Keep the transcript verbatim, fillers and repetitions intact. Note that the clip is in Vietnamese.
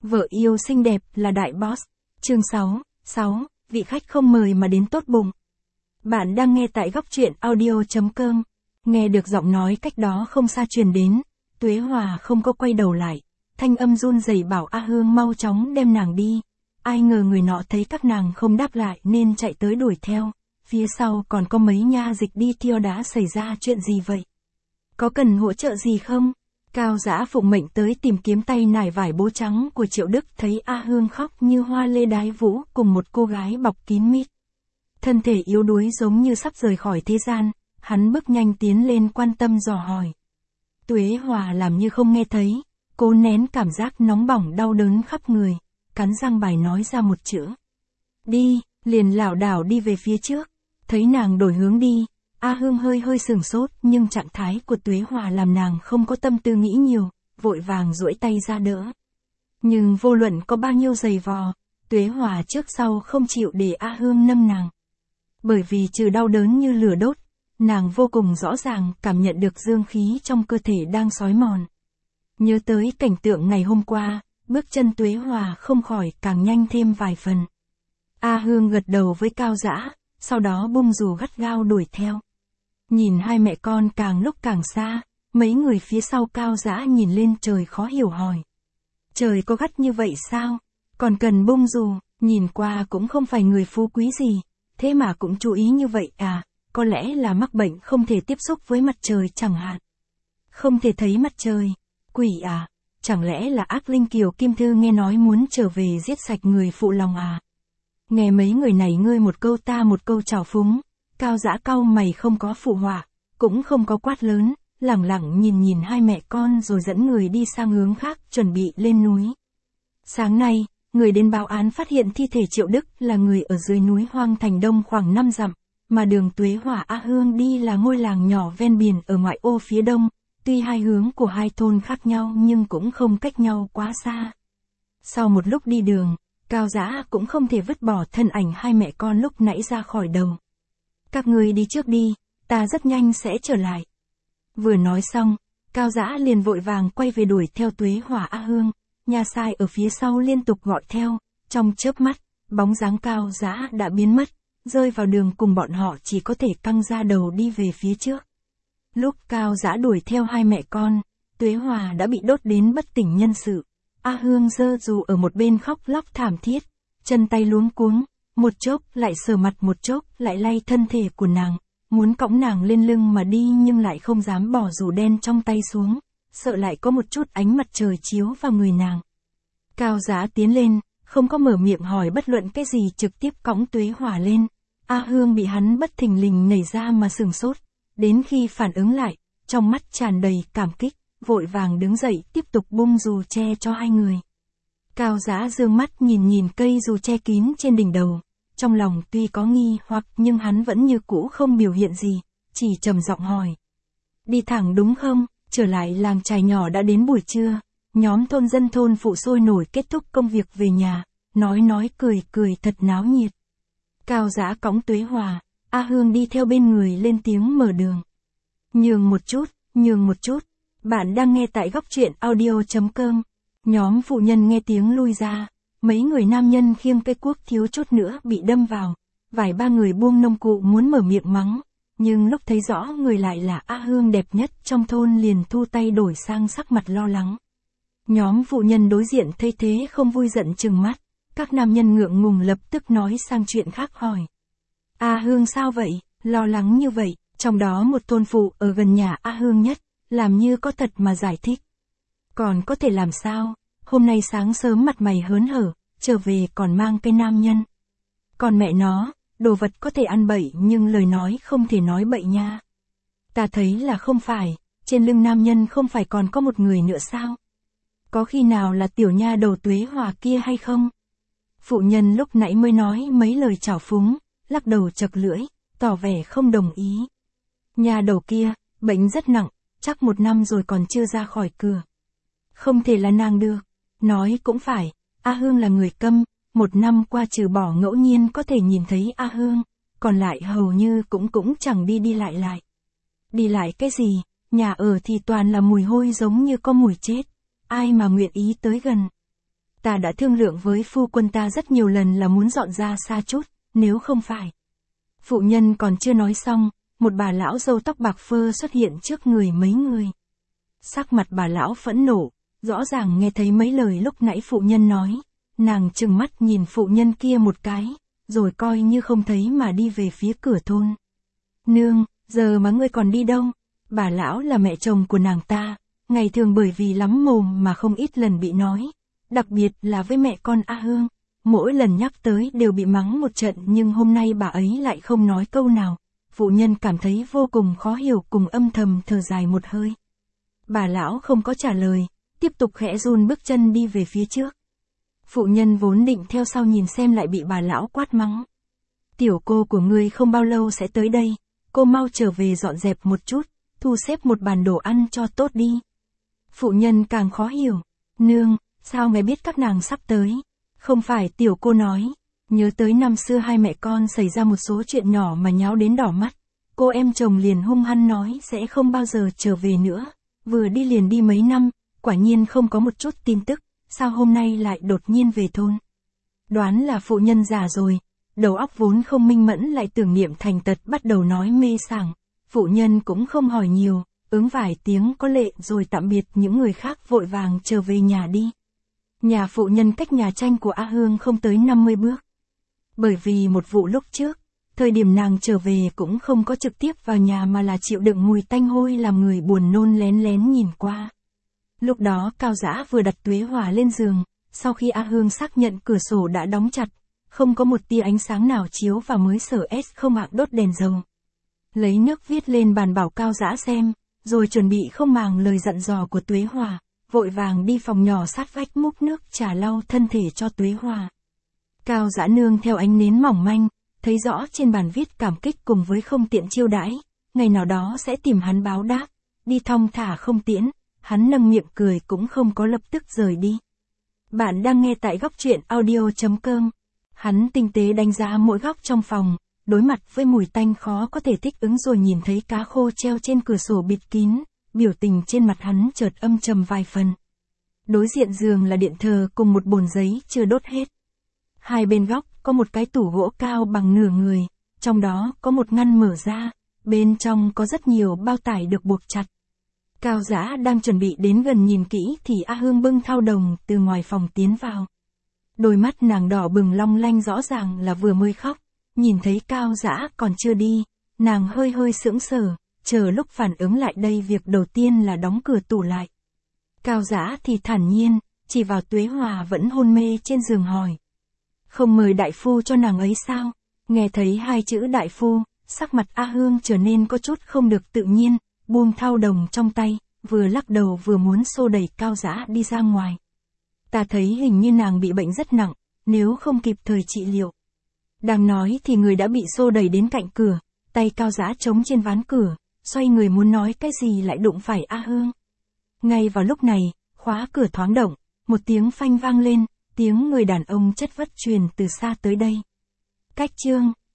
Vợ yêu xinh đẹp là đại boss. Chương sáu, sáu, vị khách không mời mà đến tốt bụng. Bạn đang nghe tại góc truyện audio chấm com. Nghe được giọng nói cách đó không xa truyền đến, Tuế Hòa không có quay đầu lại. Thanh âm run rẩy bảo A Hương mau chóng đem nàng đi. Ai ngờ người nọ thấy các nàng không đáp lại nên chạy tới đuổi theo. Phía sau còn có mấy nha dịch đi theo, đã xảy ra chuyện gì vậy? Có cần hỗ trợ gì không? Cao Dã phụng mệnh tới tìm kiếm tay nải vải bố trắng của Triệu Đức, thấy A Hương khóc như hoa lê đái vũ cùng một cô gái bọc kín mít. Thân thể yếu đuối giống như sắp rời khỏi thế gian, hắn bước nhanh tiến lên quan tâm dò hỏi. Tuế Hòa làm như không nghe thấy, cố nén cảm giác nóng bỏng đau đớn khắp người, cắn răng bài nói ra một chữ. Đi, liền lảo đảo đi về phía trước. Thấy nàng đổi hướng đi, A Hương hơi hơi sừng sốt, nhưng trạng thái của Tuế Hòa làm nàng không có tâm tư nghĩ nhiều, vội vàng duỗi tay ra đỡ. Nhưng vô luận có bao nhiêu giày vò, Tuế Hòa trước sau không chịu để A Hương nâng nàng. Bởi vì trừ đau đớn như lửa đốt, nàng vô cùng rõ ràng cảm nhận được dương khí trong cơ thể đang xói mòn. Nhớ tới cảnh tượng ngày hôm qua, bước chân Tuế Hòa không khỏi càng nhanh thêm vài phần. A Hương gật đầu với Cao Dã, sau đó bung dù gắt gao đuổi theo. Nhìn hai mẹ con càng lúc càng xa, mấy người phía sau Cao Dã nhìn lên trời khó hiểu hỏi. Trời có gắt như vậy sao? Còn cần bung dù, nhìn qua cũng không phải người phú quý gì, thế mà cũng chú ý như vậy à? Có lẽ là mắc bệnh không thể tiếp xúc với mặt trời chẳng hạn. Không thể thấy mặt trời, quỷ à? Chẳng lẽ là ác linh Kiều Kim Thư nghe nói muốn trở về giết sạch người phụ lòng à? Nghe mấy người này ngươi một câu ta một câu trào phúng, Cao Dã cau mày không có phụ họa, cũng không có quát lớn, lẳng lặng nhìn nhìn hai mẹ con rồi dẫn người đi sang hướng khác chuẩn bị lên núi. Sáng nay, người đến báo án phát hiện thi thể Triệu Đức là người ở dưới núi Hoang Thành Đông khoảng năm dặm, mà đường Tuế Hòa A Hương đi là ngôi làng nhỏ ven biển ở ngoại ô phía đông, tuy hai hướng của hai thôn khác nhau nhưng cũng không cách nhau quá xa. Sau một lúc đi đường, Cao Dã cũng không thể vứt bỏ thân ảnh hai mẹ con lúc nãy ra khỏi đầu. Các ngươi đi trước đi, ta rất nhanh sẽ trở lại. Vừa nói xong, Cao Dã liền vội vàng quay về đuổi theo Tuế Hòa A Hương, nha sai ở phía sau liên tục gọi theo, trong chớp mắt, bóng dáng Cao Dã đã biến mất, rơi vào đường cùng bọn họ chỉ có thể căng ra đầu đi về phía trước. Lúc Cao Dã đuổi theo hai mẹ con, Tuế Hòa đã bị đốt đến bất tỉnh nhân sự. A Hương giơ dù ở một bên khóc lóc thảm thiết, chân tay luống cuống, một chốc lại sờ mặt một chốc lại lay thân thể của nàng, muốn cõng nàng lên lưng mà đi nhưng lại không dám bỏ dù đen trong tay xuống, sợ lại có một chút ánh mặt trời chiếu vào người nàng. Cao Dã tiến lên, không có mở miệng hỏi bất luận cái gì, trực tiếp cõng Tuế Hòa lên. A Hương bị hắn bất thình lình nảy ra mà sừng sốt, đến khi phản ứng lại, trong mắt tràn đầy cảm kích, vội vàng đứng dậy tiếp tục bung dù che cho hai người. Cao Dã dương mắt nhìn nhìn cây dù che kín trên đỉnh đầu, trong lòng tuy có nghi hoặc nhưng hắn vẫn như cũ không biểu hiện gì, chỉ trầm giọng hỏi. Đi thẳng đúng không? Trở lại làng trài nhỏ đã đến buổi trưa, nhóm thôn dân thôn phụ sôi nổi kết thúc công việc về nhà, nói nói cười cười thật náo nhiệt. Cao Dã cõng Tuế Hòa, A Hương đi theo bên người lên tiếng mở đường. Nhường một chút, nhường một chút. Bạn đang nghe tại góc truyện audio chấm com. Nhóm phụ nhân nghe tiếng lui ra, mấy người nam nhân khiêng cây cuốc thiếu chút nữa bị đâm vào, vài ba người buông nông cụ muốn mở miệng mắng, nhưng lúc thấy rõ người lại là A Hương đẹp nhất trong thôn liền thu tay đổi sang sắc mặt lo lắng. Nhóm phụ nhân đối diện thấy thế không vui giận trừng mắt, các nam nhân ngượng ngùng lập tức nói sang chuyện khác hỏi. A Hương sao vậy, lo lắng như vậy, trong đó một thôn phụ ở gần nhà A Hương nhất, làm như có thật mà giải thích. Còn có thể làm sao, hôm nay sáng sớm mặt mày hớn hở, trở về còn mang cây nam nhân. Còn mẹ nó, đồ vật có thể ăn bậy nhưng lời nói không thể nói bậy nha. Ta thấy là không phải, trên lưng nam nhân không phải còn có một người nữa sao? Có khi nào là tiểu nha đầu Tuế Hòa kia hay không? Phụ nhân lúc nãy mới nói mấy lời trào phúng, lắc đầu chật lưỡi, tỏ vẻ không đồng ý. Nha đầu kia, bệnh rất nặng, chắc một năm rồi còn chưa ra khỏi cửa. Không thể là nàng được. Nói cũng phải, A Hương là người câm, một năm qua trừ bỏ ngẫu nhiên có thể nhìn thấy A Hương, còn lại hầu như cũng cũng chẳng đi đi lại lại. Đi lại cái gì, nhà ở thì toàn là mùi hôi giống như có mùi chết, ai mà nguyện ý tới gần. Ta đã thương lượng với phu quân ta rất nhiều lần là muốn dọn ra xa chút, nếu không phải. Phụ nhân còn chưa nói xong, một bà lão râu tóc bạc phơ xuất hiện trước người mấy người. Sắc mặt bà lão phẫn nộ, rõ ràng nghe thấy mấy lời lúc nãy phụ nhân nói, nàng trừng mắt nhìn phụ nhân kia một cái, rồi coi như không thấy mà đi về phía cửa thôn. Nương, giờ mà ngươi còn đi đâu? Bà lão là mẹ chồng của nàng ta, ngày thường bởi vì lắm mồm mà không ít lần bị nói, đặc biệt là với mẹ con A Hương, mỗi lần nhắc tới đều bị mắng một trận, nhưng hôm nay bà ấy lại không nói câu nào. Phụ nhân cảm thấy vô cùng khó hiểu, cùng âm thầm thở dài một hơi. Bà lão không có trả lời, tiếp tục khẽ run bước chân đi về phía trước. Phụ nhân vốn định theo sau nhìn xem lại bị bà lão quát mắng. Tiểu cô của ngươi không bao lâu sẽ tới đây, cô mau trở về dọn dẹp một chút, thu xếp một bàn đồ ăn cho tốt đi. Phụ nhân càng khó hiểu, nương, sao ngài biết các nàng sắp tới? Không phải tiểu cô nói, nhớ tới năm xưa hai mẹ con xảy ra một số chuyện nhỏ mà nháo đến đỏ mắt, cô em chồng liền hung hăng nói sẽ không bao giờ trở về nữa, vừa đi liền đi mấy năm, quả nhiên không có một chút tin tức, sao hôm nay lại đột nhiên về thôn? Đoán là phụ nhân già rồi, đầu óc vốn không minh mẫn lại tưởng niệm thành tật bắt đầu nói mê sảng, phụ nhân cũng không hỏi nhiều, ứng vài tiếng có lệ rồi tạm biệt những người khác vội vàng trở về nhà đi. Nhà phụ nhân cách nhà tranh của A Hương không tới năm mươi bước. Bởi vì một vụ lúc trước, thời điểm nàng trở về cũng không có trực tiếp vào nhà mà là chịu đựng mùi tanh hôi làm người buồn nôn lén lén nhìn qua. Lúc đó Cao Dã vừa đặt Tuế Hòa lên giường, sau khi A Hương xác nhận cửa sổ đã đóng chặt, không có một tia ánh sáng nào chiếu vào mới sở ét không hạng đốt đèn dầu. Lấy nước viết lên bàn bảo Cao Dã xem, rồi chuẩn bị không màng lời dặn dò của Tuế Hòa, vội vàng đi phòng nhỏ sát vách múc nước trà lau thân thể cho Tuế Hòa. Cao Dã nương theo ánh nến mỏng manh, thấy rõ trên bàn viết cảm kích cùng với không tiện chiêu đãi, ngày nào đó sẽ tìm hắn báo đáp, đi thong thả không tiễn, hắn nâng miệng cười cũng không có lập tức rời đi. Bạn đang nghe tại góc truyện audio chấm com. Hắn tinh tế đánh giá mỗi góc trong phòng, đối mặt với mùi tanh khó có thể thích ứng rồi nhìn thấy cá khô treo trên cửa sổ bịt kín, biểu tình trên mặt hắn chợt âm trầm vài phần. Đối diện giường là điện thờ cùng một bồn giấy chưa đốt hết. Hai bên góc có một cái tủ gỗ cao bằng nửa người, trong đó có một ngăn mở ra, bên trong có rất nhiều bao tải được buộc chặt. Cao Dã đang chuẩn bị đến gần nhìn kỹ thì A Hương bưng thau đồng từ ngoài phòng tiến vào. Đôi mắt nàng đỏ bừng long lanh rõ ràng là vừa mới khóc, nhìn thấy Cao Dã còn chưa đi, nàng hơi hơi sững sờ, chờ lúc phản ứng lại đây việc đầu tiên là đóng cửa tủ lại. Cao Dã thì thản nhiên, chỉ vào Tuế Hòa vẫn hôn mê trên giường hỏi. Không mời đại phu cho nàng ấy sao? Nghe thấy hai chữ đại phu, sắc mặt A Hương trở nên có chút không được tự nhiên, buông thau đồng trong tay, vừa lắc đầu vừa muốn xô đẩy Cao Dã đi ra ngoài. Ta thấy hình như nàng bị bệnh rất nặng, nếu không kịp thời trị liệu. Đang nói thì người đã bị xô đẩy đến cạnh cửa, tay Cao Dã chống trên ván cửa, xoay người muốn nói cái gì lại đụng phải A Hương. Ngay vào lúc này, khóa cửa thoáng động, một tiếng phanh vang lên, tiếng người đàn ông chất vất truyền từ xa tới đây. Cách chương,